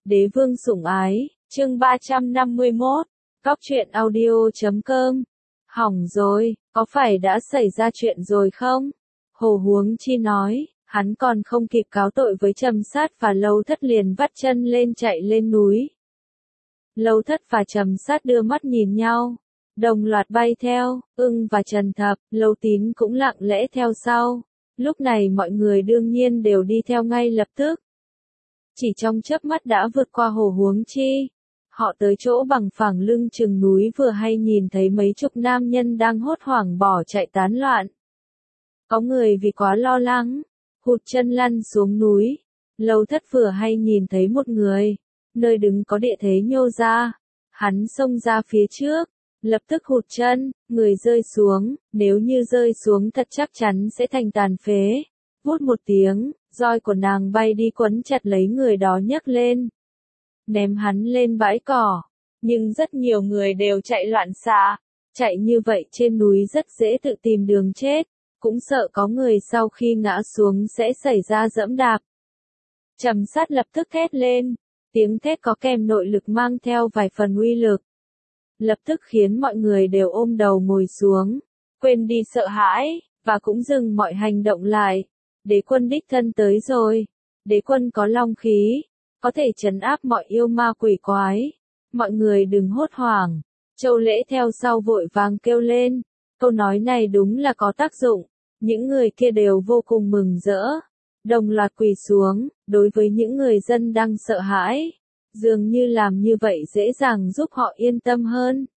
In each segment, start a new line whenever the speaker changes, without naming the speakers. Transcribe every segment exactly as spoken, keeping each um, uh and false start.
Đế vương sủng ái, chương ba trăm năm mươi mốt, Cóc truyện audio chấm com. Hỏng rồi, có phải đã xảy ra chuyện rồi không? Hồ Huống Chi nói, hắn còn không kịp cáo tội với Trầm Sát và Lâu Thất liền vắt chân lên chạy lên núi. Lâu Thất và Trầm Sát đưa mắt nhìn nhau, đồng loạt bay theo, Ưng và Trần Thập, Lâu Tín cũng lặng lẽ theo sau. Lúc này mọi người đương nhiên đều đi theo ngay lập tức. Chỉ trong chớp mắt đã vượt qua Hồ Huống Chi. Họ tới chỗ bằng phẳng lưng chừng núi vừa hay nhìn thấy mấy chục nam nhân đang hốt hoảng bỏ chạy tán loạn. Có người vì quá lo lắng, hụt chân lăn xuống núi. Lâu Thất vừa hay nhìn thấy một người, nơi đứng có địa thế nhô ra. Hắn xông ra phía trước, lập tức hụt chân, người rơi xuống, nếu như rơi xuống thật chắc chắn sẽ thành tàn phế. Vút một tiếng, roi của nàng bay đi quấn chặt lấy người đó nhấc lên, ném hắn lên bãi cỏ, nhưng rất nhiều người đều chạy loạn xạ, chạy như vậy trên núi rất dễ tự tìm đường chết, cũng sợ có người sau khi ngã xuống sẽ xảy ra dẫm đạp. Trầm Sát lập tức thét lên, tiếng thét có kèm nội lực mang theo vài phần uy lực, lập tức khiến mọi người đều ôm đầu ngồi xuống, quên đi sợ hãi, và cũng dừng mọi hành động lại. Đế quân đích thân tới rồi, đế quân có long khí, có thể trấn áp mọi yêu ma quỷ quái. Mọi người đừng hốt hoảng. Châu Lễ theo sau vội vàng kêu lên. Câu nói này đúng là có tác dụng. Những người kia đều vô cùng mừng rỡ. Đồng loạt quỳ xuống, đối với những người dân đang sợ hãi. Dường như làm như vậy dễ dàng giúp họ yên tâm hơn.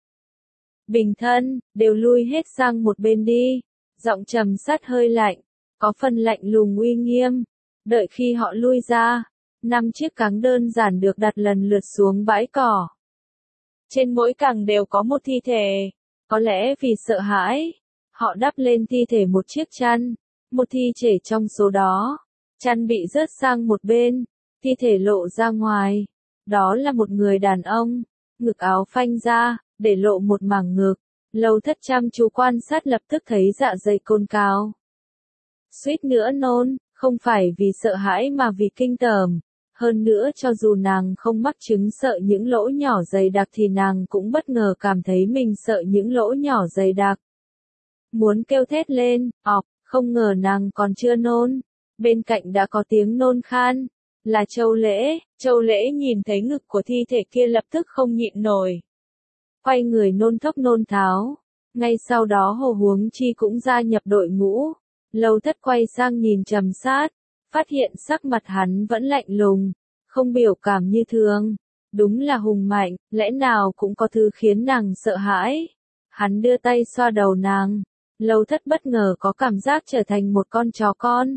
Bình thân, đều lui hết sang một bên đi. Giọng Trầm Sát hơi lạnh, có phần lạnh lùng uy nghiêm. Đợi khi họ lui ra, năm chiếc cáng đơn giản được đặt lần lượt xuống bãi cỏ. Trên mỗi cẳng đều có một thi thể. Có lẽ vì sợ hãi, họ đắp lên thi thể một chiếc chăn. Một thi thể trong số đó, chăn bị rớt sang một bên, thi thể lộ ra ngoài. Đó là một người đàn ông, ngực áo phanh ra, để lộ một mảng ngực. Lâu Thất chăm chú quan sát lập tức thấy dạ dày cồn cào. Suýt nữa nôn, không phải vì sợ hãi mà vì kinh tởm. Hơn nữa cho dù nàng không mắc chứng sợ những lỗ nhỏ dày đặc thì nàng cũng bất ngờ cảm thấy mình sợ những lỗ nhỏ dày đặc. Muốn kêu thét lên, ọc, không ngờ nàng còn chưa nôn. Bên cạnh đã có tiếng nôn khan, là Châu Lễ. Châu Lễ nhìn thấy ngực của thi thể kia lập tức không nhịn nổi. Quay người nôn thốc nôn tháo. Ngay sau đó Hồ Huống Chi cũng gia nhập đội ngũ. Lâu Thất quay sang nhìn Trầm Sát, phát hiện sắc mặt hắn vẫn lạnh lùng, không biểu cảm như thường. Đúng là hùng mạnh, lẽ nào cũng có thứ khiến nàng sợ hãi. Hắn đưa tay xoa đầu nàng. Lâu Thất bất ngờ có cảm giác trở thành một con chó con.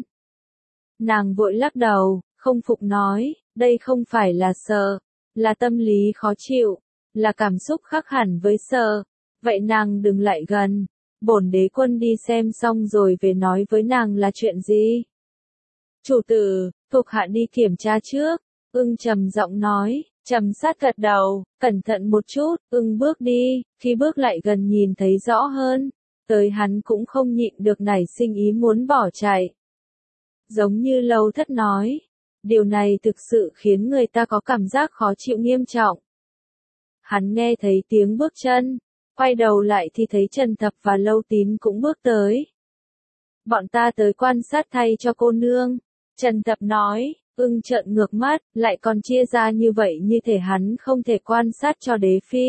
Nàng vội lắc đầu, không phục nói, đây không phải là sợ, là tâm lý khó chịu, là cảm xúc khác hẳn với sợ. Vậy nàng đừng lại gần. Bổn đế quân đi xem xong rồi về nói với nàng là chuyện gì. Chủ tử, thuộc hạ đi kiểm tra trước. Ưng trầm giọng nói. Trầm Sát gật đầu, cẩn thận một chút. Ưng bước đi, khi bước lại gần nhìn thấy rõ hơn. Tới hắn cũng không nhịn được nảy sinh ý muốn bỏ chạy. Giống như Lâu Thất nói, điều này thực sự khiến người ta có cảm giác khó chịu nghiêm trọng. Hắn nghe thấy tiếng bước chân, quay đầu lại thì thấy Trần Thập và Lâu Tín cũng bước tới. Bọn ta tới quan sát thay cho cô nương. Trần Thập nói. Ưng trợn ngược mắt, lại còn chia ra như vậy như thể hắn không thể quan sát cho đế phi.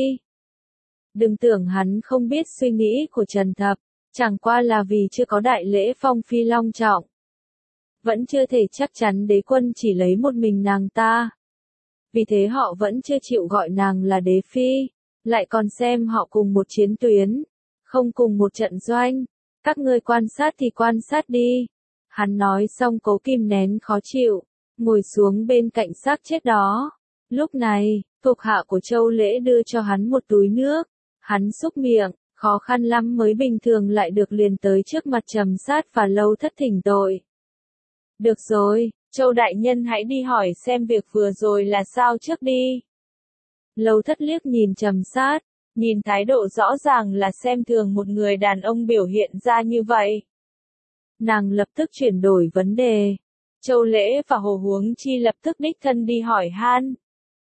Đừng tưởng hắn không biết suy nghĩ của Trần Thập, chẳng qua là vì chưa có đại lễ phong phi long trọng. Vẫn chưa thể chắc chắn đế quân chỉ lấy một mình nàng ta. Vì thế họ vẫn chưa chịu gọi nàng là đế phi. Lại còn xem họ cùng một chiến tuyến, không cùng một trận doanh. Các ngươi quan sát thì quan sát đi. Hắn nói xong cố kìm nén khó chịu, ngồi xuống bên cạnh xác chết đó. Lúc này, thuộc hạ của Châu Lễ đưa cho hắn một túi nước. Hắn xúc miệng, khó khăn lắm mới bình thường lại được liền tới trước mặt Trầm Sát và Lâu Thất thỉnh tội. Được rồi, Châu đại nhân hãy đi hỏi xem việc vừa rồi là sao trước đi. Lâu Thất liếc nhìn Trầm Sát, nhìn thái độ rõ ràng là xem thường một người đàn ông biểu hiện ra như vậy. Nàng lập tức chuyển đổi vấn đề. Châu Lễ và Hồ Huống Chi lập tức đích thân đi hỏi han.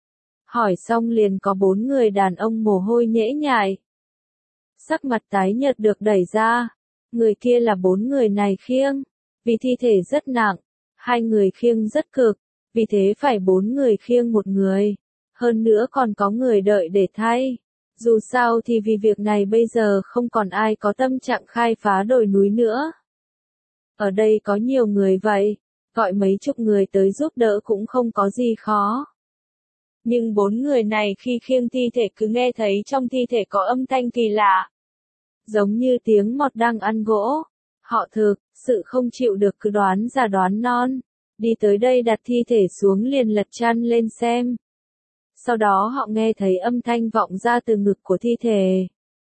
Hỏi xong liền có bốn người đàn ông mồ hôi nhễ nhại. Sắc mặt tái nhợt được đẩy ra. Người kia là bốn người này khiêng. Vì thi thể rất nặng. Hai người khiêng rất cực. Vì thế phải bốn người khiêng một người. Hơn nữa còn có người đợi để thay. Dù sao thì vì việc này bây giờ không còn ai có tâm trạng khai phá đồi núi nữa. Ở đây có nhiều người vậy. Gọi mấy chục người tới giúp đỡ cũng không có gì khó. Nhưng bốn người này khi khiêng thi thể cứ nghe thấy trong thi thể có âm thanh kỳ lạ. Giống như tiếng mọt đang ăn gỗ. Họ thực, sự không chịu được cứ đoán ra đoán non. Đi tới đây đặt thi thể xuống liền lật chăn lên xem. Sau đó họ nghe thấy âm thanh vọng ra từ ngực của thi thể.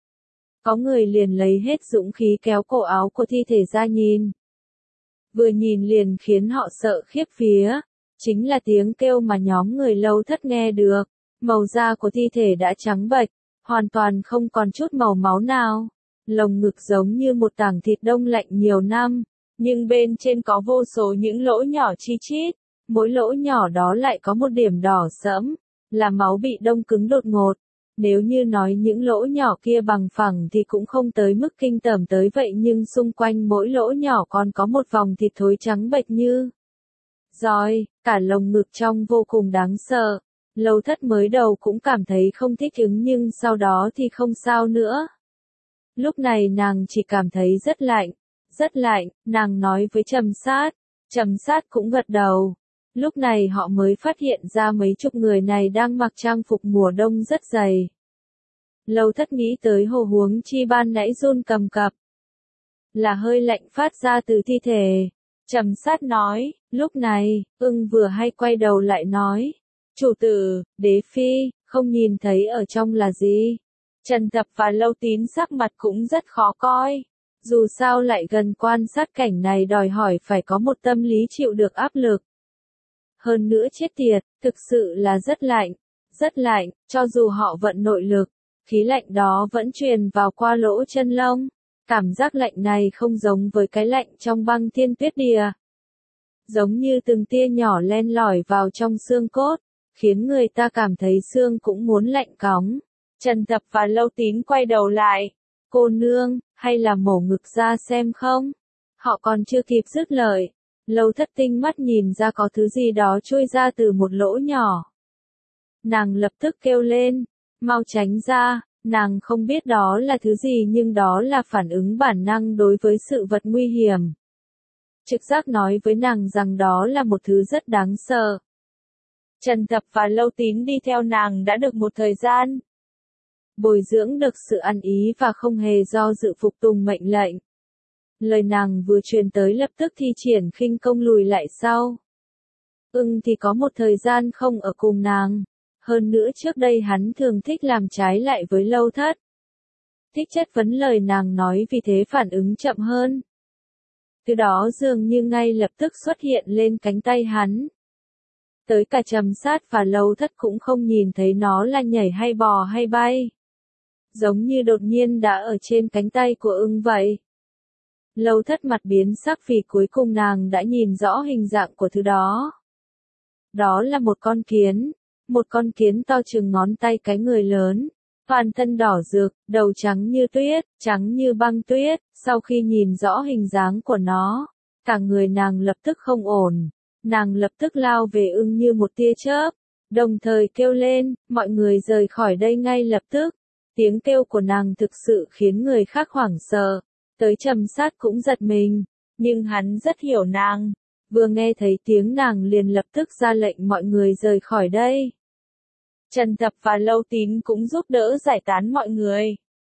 Có người liền lấy hết dũng khí kéo cổ áo của thi thể ra nhìn. Vừa nhìn liền khiến họ sợ khiếp vía. Chính là tiếng kêu mà nhóm người Lâu Thất nghe được. Màu da của thi thể đã trắng bệch, hoàn toàn không còn chút màu máu nào. Lồng ngực giống như một tảng thịt đông lạnh nhiều năm, nhưng bên trên có vô số những lỗ nhỏ chi chít. Mỗi lỗ nhỏ đó lại có một điểm đỏ sẫm, là máu bị đông cứng đột ngột. Nếu như nói những lỗ nhỏ kia bằng phẳng thì cũng không tới mức kinh tởm tới vậy, nhưng xung quanh mỗi lỗ nhỏ còn có một vòng thịt thối trắng bệch như rồi, cả lồng ngực trong vô cùng đáng sợ. Lâu Thất mới đầu cũng cảm thấy không thích ứng nhưng sau đó thì không sao nữa. Lúc này nàng chỉ cảm thấy rất lạnh, rất lạnh, nàng nói với Trầm Sát. Trầm Sát cũng gật đầu. Lúc này họ mới phát hiện ra mấy chục người này đang mặc trang phục mùa đông rất dày. Lâu Thất nghĩ tới Hồ Huống Chi ban nãy run cầm cập. Là hơi lạnh phát ra từ thi thể. Trầm Sát nói, lúc này, Ưng vừa hay quay đầu lại nói. Chủ tử, đế phi, không nhìn thấy ở trong là gì. Trần Tập và Lâu Tín sắc mặt cũng rất khó coi. Dù sao lại gần quan sát cảnh này đòi hỏi phải có một tâm lý chịu được áp lực. Hơn nữa chết tiệt, thực sự là rất lạnh, rất lạnh, cho dù họ vận nội lực, khí lạnh đó vẫn truyền vào qua lỗ chân lông. Cảm giác lạnh này không giống với cái lạnh trong băng thiên tuyết địa. Giống như từng tia nhỏ len lỏi vào trong xương cốt, khiến người ta cảm thấy xương cũng muốn lạnh cóng. Trần Tập và Lâu Tín quay đầu lại. Cô nương, hay là mổ ngực ra xem không? Họ còn chưa kịp dứt lời. Lâu Thất tinh mắt nhìn ra có thứ gì đó trôi ra từ một lỗ nhỏ. Nàng lập tức kêu lên, mau tránh ra. Nàng không biết đó là thứ gì nhưng đó là phản ứng bản năng đối với sự vật nguy hiểm. Trực giác nói với nàng rằng đó là một thứ rất đáng sợ. Trần Tập và Lâu Tín đi theo nàng đã được một thời gian. Bồi dưỡng được sự ăn ý và không hề do dự phục tùng mệnh lệnh. Lời nàng vừa truyền tới lập tức thi triển khinh công lùi lại sau. Ưng thì có một thời gian không ở cùng nàng. Hơn nữa trước đây hắn thường thích làm trái lại với Lâu Thất. Thích chất vấn lời nàng nói vì thế phản ứng chậm hơn. Từ đó dường như ngay lập tức xuất hiện lên cánh tay hắn. Tới cả Trầm Sát và Lâu Thất cũng không nhìn thấy nó là nhảy hay bò hay bay. Giống như đột nhiên đã ở trên cánh tay của Ưng vậy. Lâu Thất mặt biến sắc vì cuối cùng nàng đã nhìn rõ hình dạng của thứ đó. Đó là một con kiến. Một con kiến to chừng ngón tay cái người lớn, toàn thân đỏ rực, đầu trắng như tuyết, trắng như băng tuyết. Sau khi nhìn rõ hình dáng của nó, cả người nàng lập tức không ổn. Nàng lập tức lao về Ưng như một tia chớp, đồng thời kêu lên, mọi người rời khỏi đây ngay lập tức. Tiếng kêu của nàng thực sự khiến người khác hoảng sợ. Tới Trầm Sát cũng giật mình, nhưng hắn rất hiểu nàng. Vừa nghe thấy tiếng nàng liền lập tức ra lệnh mọi người rời khỏi đây. Trần Tập và Lâu Tín cũng giúp đỡ giải tán mọi người.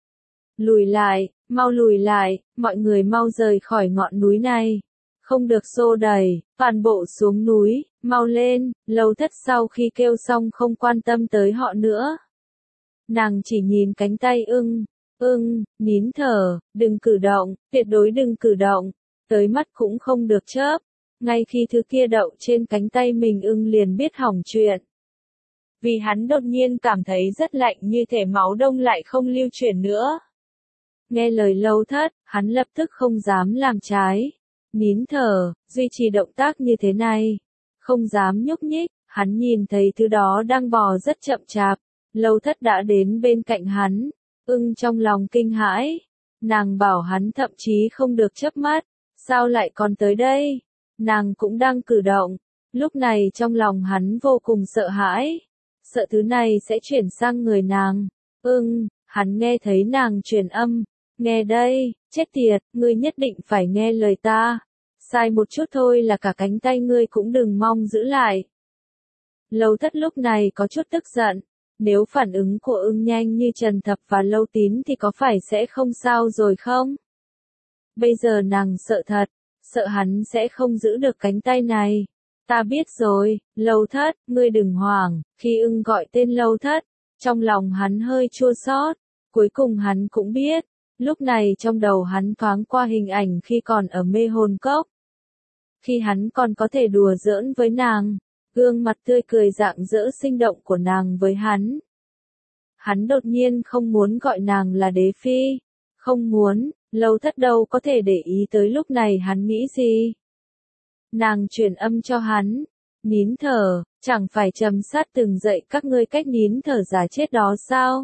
Lùi lại, mau lùi lại, mọi người mau rời khỏi ngọn núi này. Không được xô đẩy, toàn bộ xuống núi, mau lên. Lâu Thất sau khi kêu xong không quan tâm tới họ nữa. Nàng chỉ nhìn cánh tay Ưng. Ưng, nín thở, đừng cử động, tuyệt đối đừng cử động. Tới mắt cũng không được chớp. Ngay khi thứ kia đậu trên cánh tay mình Ưng liền biết hỏng chuyện. Vì hắn đột nhiên cảm thấy rất lạnh như thể máu đông lại không lưu chuyển nữa. Nghe lời Lâu Thất, hắn lập tức không dám làm trái. Nín thở, duy trì động tác như thế này. Không dám nhúc nhích, Hắn nhìn thấy thứ đó đang bò rất chậm chạp, Lâu Thất đã đến bên cạnh hắn, ưng trong lòng kinh hãi, nàng bảo hắn thậm chí không được chớp mắt, sao lại còn tới đây, nàng cũng đang cử động, lúc này trong lòng hắn vô cùng sợ hãi, sợ thứ này sẽ chuyển sang người nàng, ưng, hắn nghe thấy nàng truyền âm, nghe đây, chết tiệt, ngươi nhất định phải nghe lời ta, sai một chút thôi là cả cánh tay ngươi cũng đừng mong giữ lại. Lâu Thất lúc này có chút tức giận, nếu phản ứng của ưng nhanh như Trần Thập và Lâu Tín thì có phải sẽ không sao rồi không? Bây giờ nàng sợ thật, sợ hắn sẽ không giữ được cánh tay này. Ta biết rồi, Lâu Thất, ngươi đừng hoảng, khi ưng gọi tên Lâu Thất, trong lòng hắn hơi chua xót, cuối cùng hắn cũng biết, lúc này trong đầu hắn thoáng qua hình ảnh khi còn ở mê hồn cốc. Khi hắn còn có thể đùa giỡn với nàng, gương mặt tươi cười rạng rỡ sinh động của nàng với hắn. Hắn đột nhiên không muốn gọi nàng là đế phi, không muốn, Lâu Thất đâu có thể để ý tới lúc này hắn nghĩ gì. Nàng truyền âm cho hắn, nín thở, chẳng phải Trầm Sát từng dạy các ngươi cách nín thở giả chết đó sao?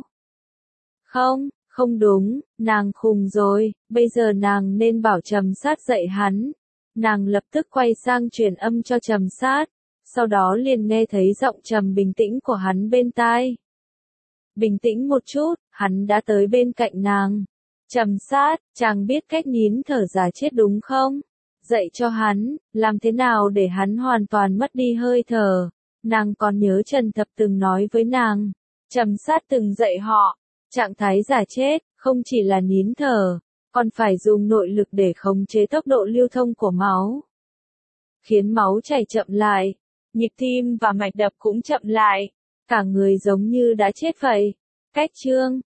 Không, không đúng, nàng khùng rồi, bây giờ nàng nên bảo Trầm Sát dạy hắn. Nàng lập tức quay sang truyền âm cho Trầm Sát, sau đó liền nghe thấy giọng trầm bình tĩnh của hắn bên tai. Bình tĩnh một chút, hắn đã tới bên cạnh nàng. Trầm Sát, chàng biết cách nín thở giả chết đúng không? Dạy cho hắn, làm thế nào để hắn hoàn toàn mất đi hơi thở. Nàng còn nhớ Trần Thập từng nói với nàng, Trầm Sát từng dạy họ, trạng thái giả chết, không chỉ là nín thở, còn phải dùng nội lực để khống chế tốc độ lưu thông của máu, khiến máu chảy chậm lại, nhịp tim và mạch đập cũng chậm lại, cả người giống như đã chết vậy. Cách chương